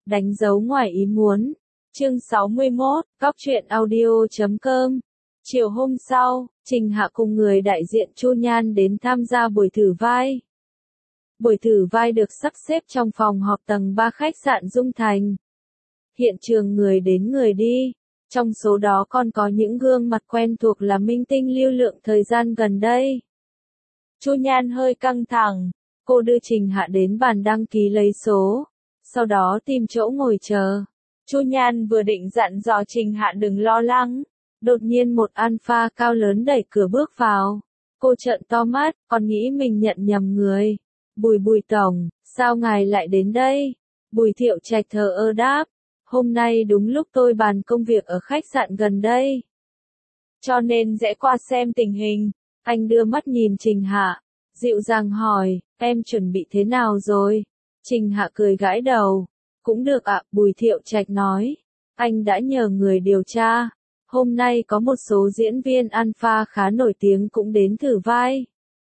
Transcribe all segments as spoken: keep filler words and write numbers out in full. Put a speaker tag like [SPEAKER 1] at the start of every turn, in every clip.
[SPEAKER 1] Đánh dấu ngoài ý muốn. Chương sáu mươi mốt, Cóc truyện audio chấm com. Chiều hôm sau, Trình Hạ cùng người đại diện Chu Nhan đến tham gia buổi thử vai. Buổi thử vai được sắp xếp trong phòng họp tầng ba khách sạn Dung Thành. Hiện trường người đến người đi, trong số đó còn có những gương mặt quen thuộc là minh tinh lưu lượng thời gian gần đây. Chu Nhan hơi căng thẳng, cô đưa Trình Hạ đến bàn đăng ký lấy số, sau đó tìm chỗ ngồi chờ. Chu Nhan vừa định dặn dò Trình Hạ đừng lo lắng, đột nhiên một alpha cao lớn đẩy cửa bước vào. Cô trợn to mắt, còn nghĩ mình nhận nhầm người. Bùi Bùi tổng, sao ngài lại đến đây? Bùi Thiệu Trạch thờ ơ đáp, hôm nay đúng lúc tôi bàn công việc ở khách sạn gần đây, cho nên rẽ qua xem tình hình. Anh đưa mắt nhìn Trình Hạ, dịu dàng hỏi, em chuẩn bị thế nào rồi? Trình Hạ cười gãi đầu, cũng được ạ. Bùi Thiệu Trạch nói, anh đã nhờ người điều tra, hôm nay có một số diễn viên alpha khá nổi tiếng cũng đến thử vai.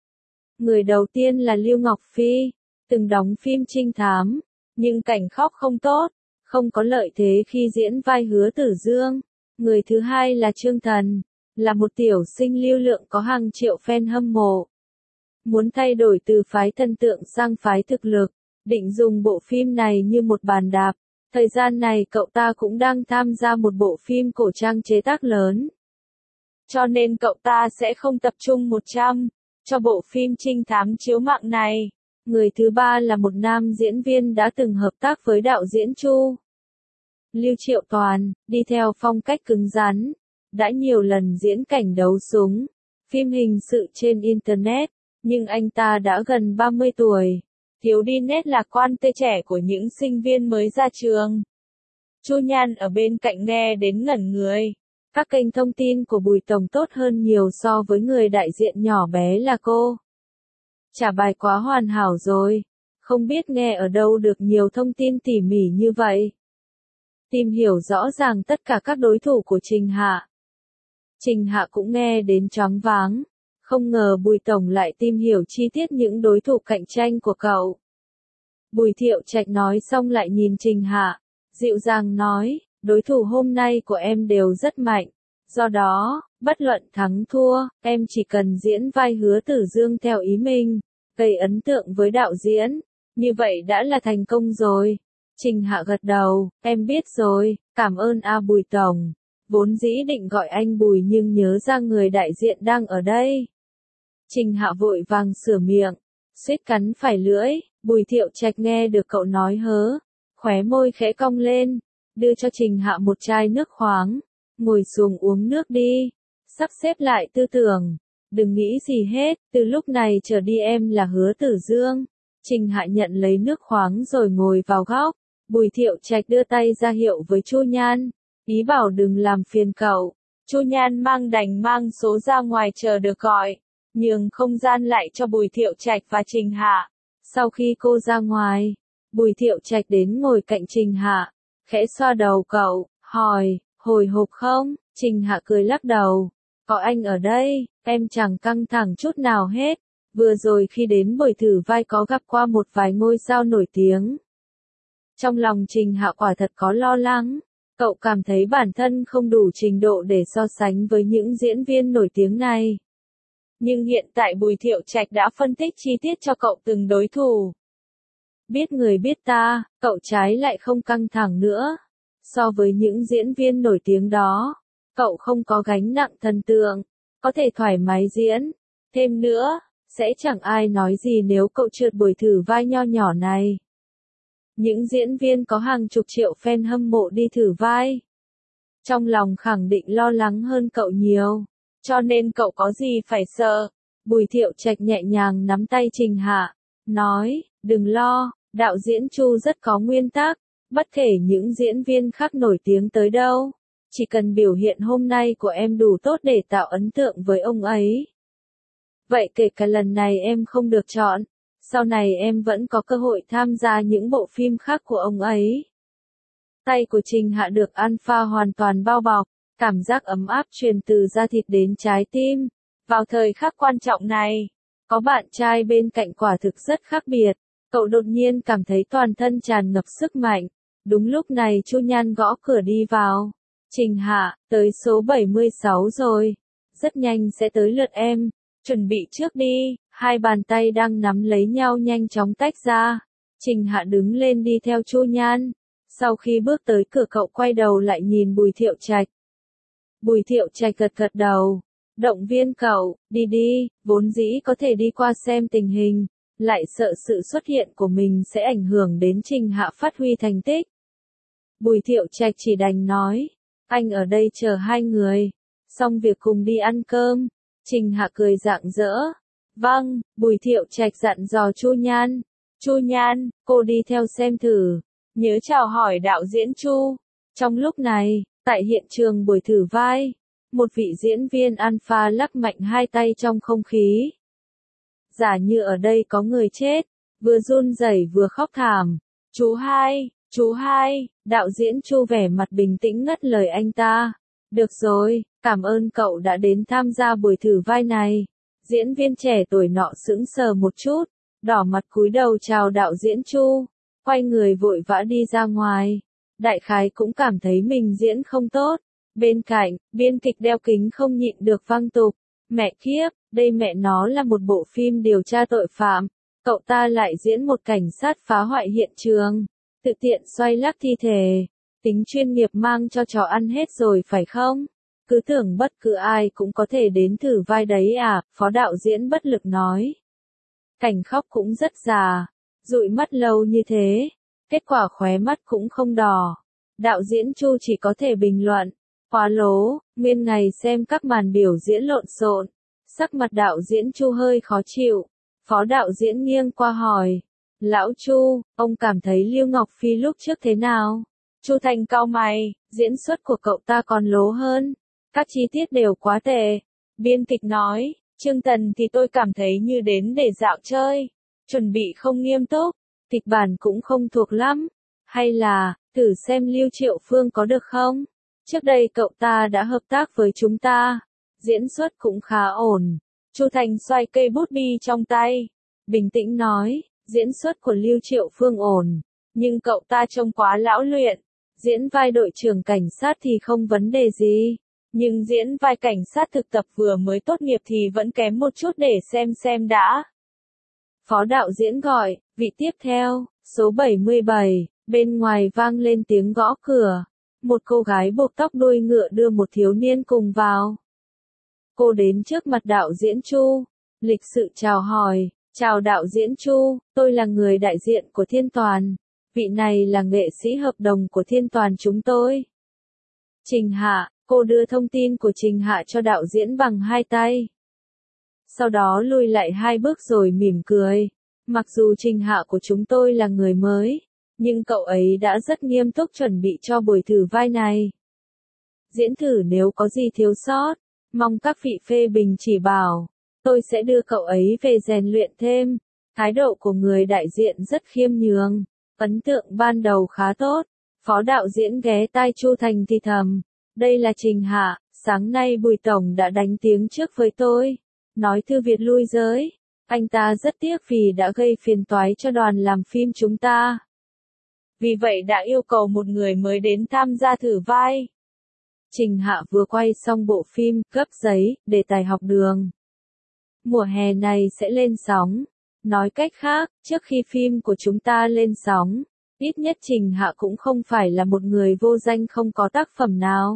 [SPEAKER 1] Người đầu tiên là Lưu Ngọc Phi, từng đóng phim trinh thám, nhưng cảnh khóc không tốt, không có lợi thế khi diễn vai Hứa Tử Dương. Người thứ hai là Trương Thần, là một tiểu sinh lưu lượng có hàng triệu fan hâm mộ. Muốn thay đổi từ phái thần tượng sang phái thực lực, định dùng bộ phim này như một bàn đạp. Thời gian này cậu ta cũng đang tham gia một bộ phim cổ trang chế tác lớn, cho nên cậu ta sẽ không tập trung một trăm cho bộ phim trinh thám chiếu mạng này. Người thứ ba là một nam diễn viên đã từng hợp tác với đạo diễn Chu Lưu Triệu Toàn, đi theo phong cách cứng rắn, đã nhiều lần diễn cảnh đấu súng, phim hình sự trên Internet, nhưng anh ta đã gần ba mươi tuổi, thiếu đi nét lạc quan tươi trẻ của những sinh viên mới ra trường. Chu Nhan ở bên cạnh nghe đến ngẩn người. Các kênh thông tin của Bùi Tổng tốt hơn nhiều so với người đại diện nhỏ bé là cô. Trả bài quá hoàn hảo rồi, không biết nghe ở đâu được nhiều thông tin tỉ mỉ như vậy. Tìm hiểu rõ ràng tất cả các đối thủ của Trình Hạ. Trình Hạ cũng nghe đến choáng váng, không ngờ Bùi Tổng lại tìm hiểu chi tiết những đối thủ cạnh tranh của cậu. Bùi Thiệu Trạch nói xong lại nhìn Trình Hạ, dịu dàng nói, đối thủ hôm nay của em đều rất mạnh, do đó, bất luận thắng thua, em chỉ cần diễn vai Hứa Tử Dương theo ý mình, gây ấn tượng với đạo diễn, như vậy đã là thành công rồi. Trình Hạ gật đầu, em biết rồi, cảm ơn a Bùi Tổng. Vốn dĩ định gọi anh Bùi nhưng nhớ ra người đại diện đang ở đây. Trình Hạ vội vàng sửa miệng, suýt cắn phải lưỡi. Bùi Thiệu Trạch nghe được cậu nói hớ, khóe môi khẽ cong lên, đưa cho Trình Hạ một chai nước khoáng, ngồi xuống uống nước đi, sắp xếp lại tư tưởng, đừng nghĩ gì hết, từ lúc này trở đi em là Hứa Tử Dương. Trình Hạ nhận lấy nước khoáng rồi ngồi vào góc. Bùi Thiệu Trạch đưa tay ra hiệu với Chu Nhan, ý bảo đừng làm phiền cậu. Chu Nhan mang đành mang số ra ngoài chờ được gọi, nhường không gian lại cho Bùi Thiệu Trạch và Trình Hạ. Sau khi cô ra ngoài, Bùi Thiệu Trạch đến ngồi cạnh Trình Hạ, khẽ xoa đầu cậu, hỏi, hồi hộp không? Trình Hạ cười lắc đầu, có anh ở đây, em chẳng căng thẳng chút nào hết. Vừa rồi khi đến buổi thử vai có gặp qua một vài ngôi sao nổi tiếng. Trong lòng Trình Hạ quả thật có lo lắng, cậu cảm thấy bản thân không đủ trình độ để so sánh với những diễn viên nổi tiếng này. Nhưng hiện tại Bùi Thiệu Trạch đã phân tích chi tiết cho cậu từng đối thủ. Biết người biết ta, cậu trái lại không căng thẳng nữa. So với những diễn viên nổi tiếng đó, cậu không có gánh nặng thần tượng, có thể thoải mái diễn. Thêm nữa, sẽ chẳng ai nói gì nếu cậu trượt buổi thử vai nho nhỏ này. Những diễn viên có hàng chục triệu fan hâm mộ đi thử vai, trong lòng khẳng định lo lắng hơn cậu nhiều, cho nên cậu có gì phải sợ. Bùi Thiệu Trạch nhẹ nhàng nắm tay Trình Hạ, nói, đừng lo, đạo diễn Chu rất có nguyên tắc, bất kể những diễn viên khác nổi tiếng tới đâu, chỉ cần biểu hiện hôm nay của em đủ tốt để tạo ấn tượng với ông ấy. Vậy kể cả lần này em không được chọn, sau này em vẫn có cơ hội tham gia những bộ phim khác của ông ấy. Tay của Trình Hạ được alpha hoàn toàn bao bọc, cảm giác ấm áp truyền từ da thịt đến trái tim. Vào thời khắc quan trọng này, có bạn trai bên cạnh quả thực rất khác biệt. Cậu đột nhiên cảm thấy toàn thân tràn ngập sức mạnh, Đúng lúc này Chu Nhan gõ cửa đi vào. Trình Hạ, tới số bảy mươi sáu rồi. Rất nhanh sẽ tới lượt em. Chuẩn bị trước đi. Hai bàn tay đang nắm lấy nhau nhanh chóng tách ra. Trình Hạ đứng lên đi theo Chu Nhan. Sau khi bước tới cửa cậu quay đầu lại nhìn Bùi Thiệu Trạch. Bùi Thiệu Trạch gật gật đầu. Động viên cậu, đi đi, vốn dĩ có thể đi qua xem tình hình. Lại sợ sự xuất hiện của mình sẽ ảnh hưởng đến Trình Hạ phát huy thành tích. Bùi Thiệu Trạch chỉ đành nói, anh ở đây chờ hai người, xong việc cùng đi ăn cơm. Trình Hạ cười rạng rỡ. Vâng, Bùi Thiệu Trạch dặn dò Chu Nhan. Chu Nhan, cô đi theo xem thử, nhớ chào hỏi đạo diễn Chu. Trong lúc này, tại hiện trường buổi thử vai, một vị diễn viên alpha lắc mạnh hai tay trong không khí. Giả như ở đây có người chết, vừa run rẩy vừa khóc thảm. Chú hai, chú hai, đạo diễn Chu vẻ mặt bình tĩnh ngắt lời anh ta. Được rồi, cảm ơn cậu đã đến tham gia buổi thử vai này. Diễn viên trẻ tuổi nọ sững sờ một chút, đỏ mặt cúi đầu chào đạo diễn Chu, quay người vội vã đi ra ngoài. Đại khái cũng cảm thấy mình diễn không tốt. Bên cạnh, biên kịch đeo kính không nhịn được văng tục. Mẹ kiếp, đây mẹ nó là một bộ phim điều tra tội phạm. Cậu ta lại diễn một cảnh sát phá hoại hiện trường, tự tiện xoay lắc thi thể. Tính chuyên nghiệp mang cho chó ăn hết rồi phải không? Cứ tưởng bất cứ ai cũng có thể đến thử vai đấy à, phó đạo diễn bất lực nói. Cảnh khóc cũng rất già, dụi mắt lâu như thế, kết quả khóe mắt cũng không đỏ. Đạo diễn Chu chỉ có thể bình luận, quá lố, nguyên ngày xem các màn biểu diễn lộn xộn. Sắc mặt đạo diễn Chu hơi khó chịu, phó đạo diễn nghiêng qua hỏi, lão Chu, ông cảm thấy Lưu Ngọc Phi lúc trước thế nào? Chu Thành cau mày, diễn xuất của cậu ta còn lố hơn, các chi tiết đều quá tệ. Biên kịch nói, Trương Tần thì tôi cảm thấy như đến để dạo chơi, chuẩn bị không nghiêm túc, kịch bản cũng không thuộc lắm. Hay là, thử xem Lưu Triệu Phương có được không? Trước đây cậu ta đã hợp tác với chúng ta, diễn xuất cũng khá ổn. Chu Thành xoay cây bút bi trong tay, bình tĩnh nói, diễn xuất của Lưu Triệu Phương ổn, nhưng cậu ta trông quá lão luyện. Diễn vai đội trưởng cảnh sát thì không vấn đề gì, nhưng diễn vai cảnh sát thực tập vừa mới tốt nghiệp thì vẫn kém một chút, để xem xem đã. Phó đạo diễn gọi, vị tiếp theo, số bảy mươi bảy, bên ngoài vang lên tiếng gõ cửa. Một cô gái buộc tóc đuôi ngựa đưa một thiếu niên cùng vào. Cô đến trước mặt đạo diễn Chu, lịch sự chào hỏi, chào đạo diễn Chu, tôi là người đại diện của Thiên Toàn. Vị này là nghệ sĩ hợp đồng của Thiên Toàn chúng tôi. Trình Hạ, cô đưa thông tin của Trình Hạ cho đạo diễn bằng hai tay. Sau đó lùi lại hai bước rồi mỉm cười. Mặc dù Trình Hạ của chúng tôi là người mới, nhưng cậu ấy đã rất nghiêm túc chuẩn bị cho buổi thử vai này. Diễn thử nếu có gì thiếu sót, mong các vị phê bình chỉ bảo. Tôi sẽ đưa cậu ấy về rèn luyện thêm. Thái độ của người đại diện rất khiêm nhường. Ấn tượng ban đầu khá tốt. Phó đạo diễn ghé tai Chu Thành thì thầm. Đây là Trình Hạ, sáng nay Bùi Tổng đã đánh tiếng trước với tôi. Nói Thư Việt lui giới. Anh ta rất tiếc vì đã gây phiền toái cho đoàn làm phim chúng ta. Vì vậy đã yêu cầu một người mới đến tham gia thử vai. Trình Hạ vừa quay xong bộ phim Cấp Giấy, đề tài học đường. Mùa hè này sẽ lên sóng. Nói cách khác, trước khi phim của chúng ta lên sóng, ít nhất Trình Hạ cũng không phải là một người vô danh không có tác phẩm nào.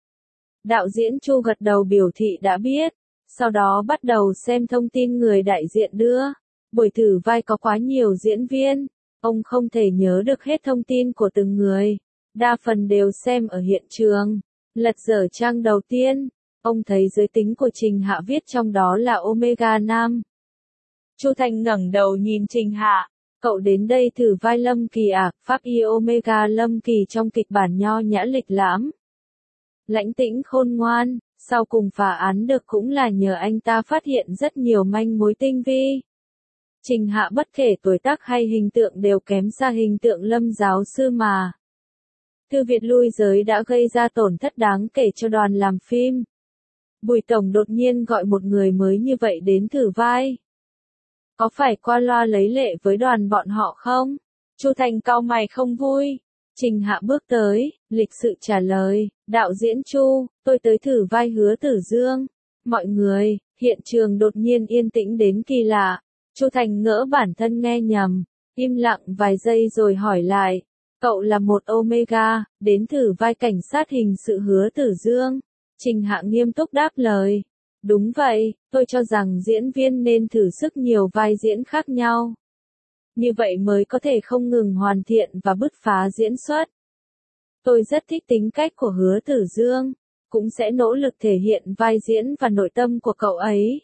[SPEAKER 1] Đạo diễn Chu gật đầu biểu thị đã biết, sau đó bắt đầu xem thông tin người đại diện đưa. Buổi thử vai có quá nhiều diễn viên, ông không thể nhớ được hết thông tin của từng người. Đa phần đều xem ở hiện trường. Lật dở trang đầu tiên, ông thấy giới tính của Trình Hạ viết trong đó là Omega Nam. Chu Thành ngẩng đầu nhìn Trình Hạ, cậu đến đây thử vai Lâm Kỳ à? Pháp y Omega Lâm Kỳ trong kịch bản nho nhã lịch lãm, lãnh tĩnh khôn ngoan, sau cùng phá án được cũng là nhờ anh ta phát hiện rất nhiều manh mối tinh vi. Trình Hạ bất kể tuổi tác hay hình tượng đều kém xa hình tượng Lâm giáo sư mà. Thư Việt lui giới đã gây ra tổn thất đáng kể cho đoàn làm phim. Bùi Tổng đột nhiên gọi một người mới như vậy đến thử vai. Có phải qua loa lấy lệ với đoàn bọn họ không? Chu Thành cau mày không vui. Trình Hạ bước tới, lịch sự trả lời, đạo diễn Chu, tôi tới thử vai Hứa Tử Dương. Mọi người, hiện trường đột nhiên yên tĩnh đến kỳ lạ. Chu Thành ngỡ bản thân nghe nhầm, im lặng vài giây rồi hỏi lại, cậu là một Omega, đến thử vai cảnh sát hình sự Hứa Tử Dương. Trình Hạ nghiêm túc đáp lời, đúng vậy, tôi cho rằng diễn viên nên thử sức nhiều vai diễn khác nhau. Như vậy mới có thể không ngừng hoàn thiện và bứt phá diễn xuất. Tôi rất thích tính cách của Hứa Tử Dương, cũng sẽ nỗ lực thể hiện vai diễn và nội tâm của cậu ấy.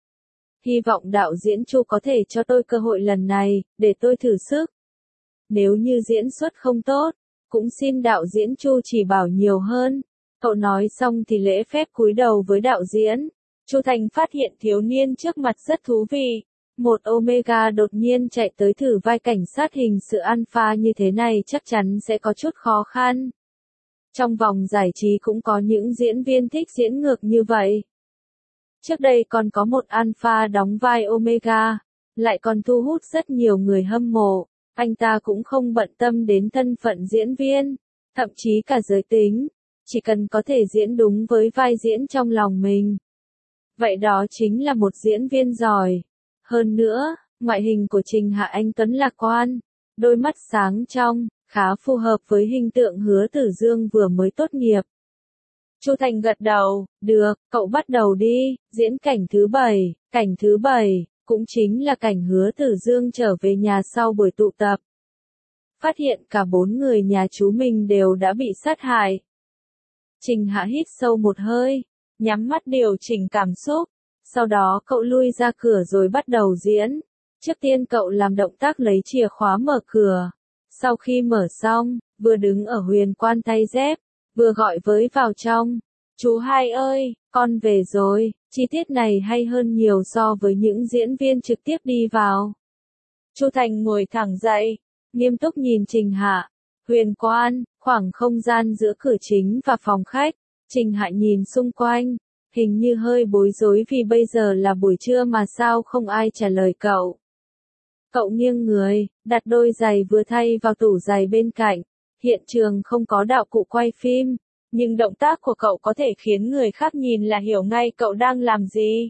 [SPEAKER 1] Hy vọng đạo diễn Chu có thể cho tôi cơ hội lần này, để tôi thử sức. Nếu như diễn xuất không tốt, cũng xin đạo diễn Chu chỉ bảo nhiều hơn. Cậu nói xong thì lễ phép cúi đầu với đạo diễn. Chu Thành phát hiện thiếu niên trước mặt rất thú vị. Một Omega đột nhiên chạy tới thử vai cảnh sát hình sự alpha như thế này chắc chắn sẽ có chút khó khăn. Trong vòng giải trí cũng có những diễn viên thích diễn ngược như vậy. Trước đây còn có một alpha đóng vai Omega, lại còn thu hút rất nhiều người hâm mộ. Anh ta cũng không bận tâm đến thân phận diễn viên, thậm chí cả giới tính, chỉ cần có thể diễn đúng với vai diễn trong lòng mình. Vậy đó chính là một diễn viên giỏi. Hơn nữa, ngoại hình của Trình Hạ anh tuấn lạc quan, đôi mắt sáng trong, khá phù hợp với hình tượng Hứa Tử Dương vừa mới tốt nghiệp. Chu Thành gật đầu, được, cậu bắt đầu đi, diễn cảnh thứ bảy, cảnh thứ bảy, cũng chính là cảnh Hứa Tử Dương trở về nhà sau buổi tụ tập. Phát hiện cả bốn người nhà chú mình đều đã bị sát hại. Trình Hạ hít sâu một hơi, nhắm mắt điều chỉnh cảm xúc, sau đó cậu lui ra cửa rồi bắt đầu diễn. Trước tiên cậu làm động tác lấy chìa khóa mở cửa. Sau khi mở xong, vừa đứng ở huyền quan thay dép, vừa gọi với vào trong. Chú hai ơi, con về rồi. Chi tiết này hay hơn nhiều so với những diễn viên trực tiếp đi vào. Chu Thành ngồi thẳng dậy, nghiêm túc nhìn Trình Hạ. Huyền quan, khoảng không gian giữa cửa chính và phòng khách. Trình Hạ nhìn xung quanh, hình như hơi bối rối vì bây giờ là buổi trưa mà sao không ai trả lời cậu. Cậu nghiêng người, đặt đôi giày vừa thay vào tủ giày bên cạnh. Hiện trường không có đạo cụ quay phim, nhưng động tác của cậu có thể khiến người khác nhìn là hiểu ngay cậu đang làm gì.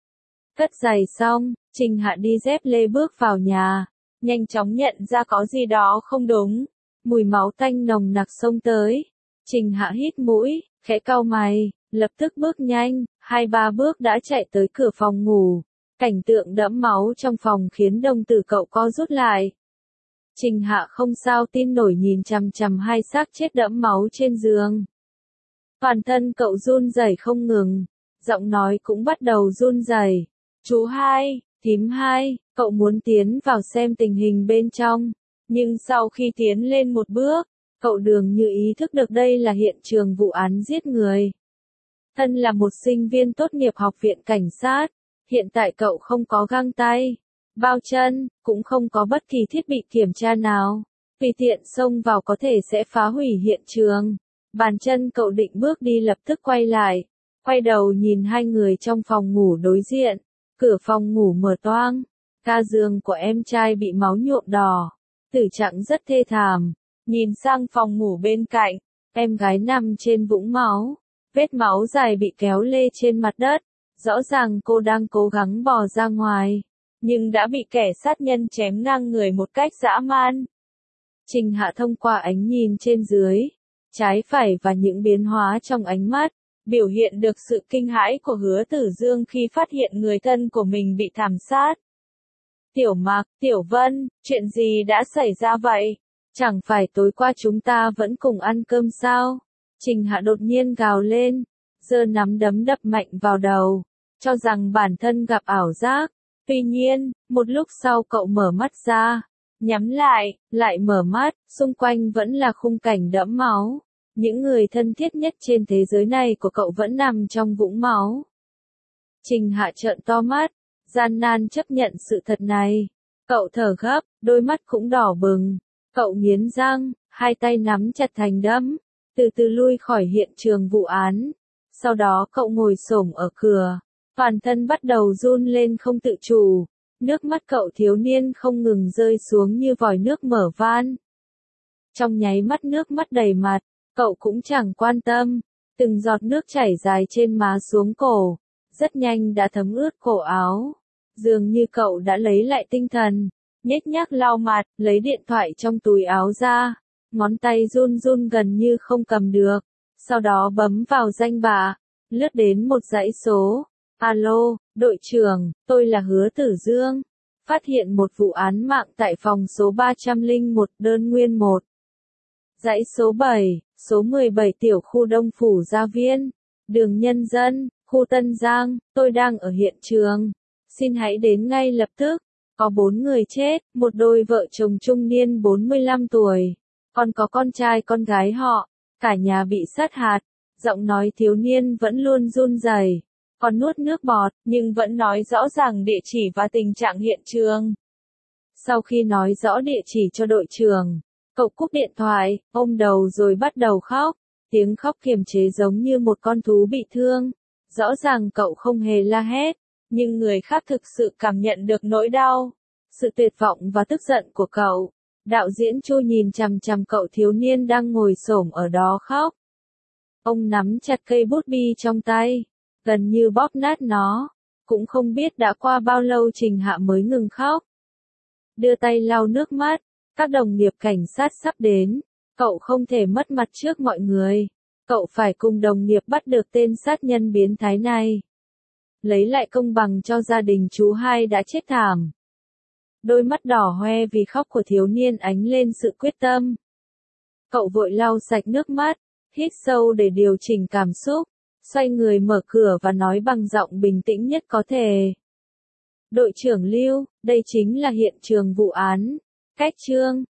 [SPEAKER 1] Cất giày xong, Trình Hạ đi dép lê bước vào nhà, nhanh chóng nhận ra có gì đó không đúng. Mùi máu tanh nồng nặc xông tới. Trình Hạ hít mũi, khẽ cau mày, lập tức bước nhanh, hai ba bước đã chạy tới cửa phòng ngủ. Cảnh tượng đẫm máu trong phòng khiến đồng tử cậu co rút lại. Trình Hạ không sao tin nổi nhìn chằm chằm hai xác chết đẫm máu trên giường. Toàn thân cậu run rẩy không ngừng, giọng nói cũng bắt đầu run rẩy. Chú hai, thím hai, cậu muốn tiến vào xem tình hình bên trong, nhưng sau khi tiến lên một bước, cậu dường như ý thức được đây là hiện trường vụ án giết người. Thân là một sinh viên tốt nghiệp học viện cảnh sát, hiện tại cậu không có găng tay, bao chân, cũng không có bất kỳ thiết bị kiểm tra nào. Tùy tiện xông vào có thể sẽ phá hủy hiện trường. Bàn chân cậu định bước đi lập tức quay lại, quay đầu nhìn hai người trong phòng ngủ đối diện. Cửa phòng ngủ mở toang, ga giường của em trai bị máu nhuộm đỏ, tử trạng rất thê thảm. Nhìn sang phòng ngủ bên cạnh, em gái nằm trên vũng máu, vết máu dài bị kéo lê trên mặt đất. Rõ ràng cô đang cố gắng bò ra ngoài, nhưng đã bị kẻ sát nhân chém ngang người một cách dã man. Trình Hạ thông qua ánh nhìn trên dưới, trái phải và những biến hóa trong ánh mắt, biểu hiện được sự kinh hãi của Hứa Tử Dương khi phát hiện người thân của mình bị thảm sát. Tiểu Mạc, Tiểu Vân, chuyện gì đã xảy ra vậy? Chẳng phải tối qua chúng ta vẫn cùng ăn cơm sao? Trình Hạ đột nhiên gào lên, giơ nắm đấm đập mạnh vào đầu, cho rằng bản thân gặp ảo giác. Tuy nhiên, một lúc sau cậu mở mắt ra, nhắm lại, lại mở mắt, xung quanh vẫn là khung cảnh đẫm máu. Những người thân thiết nhất trên thế giới này của cậu vẫn nằm trong vũng máu. Trình Hạ trợn to mắt, gian nan chấp nhận sự thật này. Cậu thở gấp, đôi mắt cũng đỏ bừng. Cậu nghiến răng, hai tay nắm chặt thành đấm, từ từ lui khỏi hiện trường vụ án. Sau đó cậu ngồi xổm ở cửa, toàn thân bắt đầu run lên không tự chủ. Nước mắt cậu thiếu niên không ngừng rơi xuống như vòi nước mở van. Trong nháy mắt nước mắt đầy mặt, cậu cũng chẳng quan tâm. Từng giọt nước chảy dài trên má xuống cổ, rất nhanh đã thấm ướt cổ áo. Dường như cậu đã lấy lại tinh thần, nhếch nhác lau mặt, lấy điện thoại trong túi áo ra. Ngón tay run run gần như không cầm được. Sau đó bấm vào danh bạ, lướt đến một dãy số. Alo, đội trưởng, tôi là Hứa Tử Dương. Phát hiện một vụ án mạng tại phòng số ba trăm lẻ một đơn nguyên một. Dãy số bảy, số mười bảy tiểu khu Đông Phủ Gia Viên, đường Nhân Dân, khu Tân Giang, tôi đang ở hiện trường. Xin hãy đến ngay lập tức. Có bốn người chết, một đôi vợ chồng trung niên bốn mươi lăm tuổi. Còn có con trai con gái họ, cả nhà bị sát hại. Giọng nói thiếu niên vẫn luôn run rẩy, còn nuốt nước bọt, nhưng vẫn nói rõ ràng địa chỉ và tình trạng hiện trường. Sau khi nói rõ địa chỉ cho đội trưởng, cậu cúp điện thoại, ôm đầu rồi bắt đầu khóc. Tiếng khóc kiềm chế giống như một con thú bị thương. Rõ ràng cậu không hề la hét, nhưng người khác thực sự cảm nhận được nỗi đau, sự tuyệt vọng và tức giận của cậu. Đạo diễn Chu nhìn chằm chằm cậu thiếu niên đang ngồi xổm ở đó khóc. Ông nắm chặt cây bút bi trong tay, gần như bóp nát nó. Cũng không biết đã qua bao lâu Trình Hạ mới ngừng khóc. Đưa tay lau nước mắt, các đồng nghiệp cảnh sát sắp đến. Cậu không thể mất mặt trước mọi người. Cậu phải cùng đồng nghiệp bắt được tên sát nhân biến thái này. Lấy lại công bằng cho gia đình chú hai đã chết thảm. Đôi mắt đỏ hoe vì khóc của thiếu niên ánh lên sự quyết tâm. Cậu vội lau sạch nước mắt, hít sâu để điều chỉnh cảm xúc, xoay người mở cửa và nói bằng giọng bình tĩnh nhất có thể. Đội trưởng Lưu, đây chính là hiện trường vụ án. Cách chương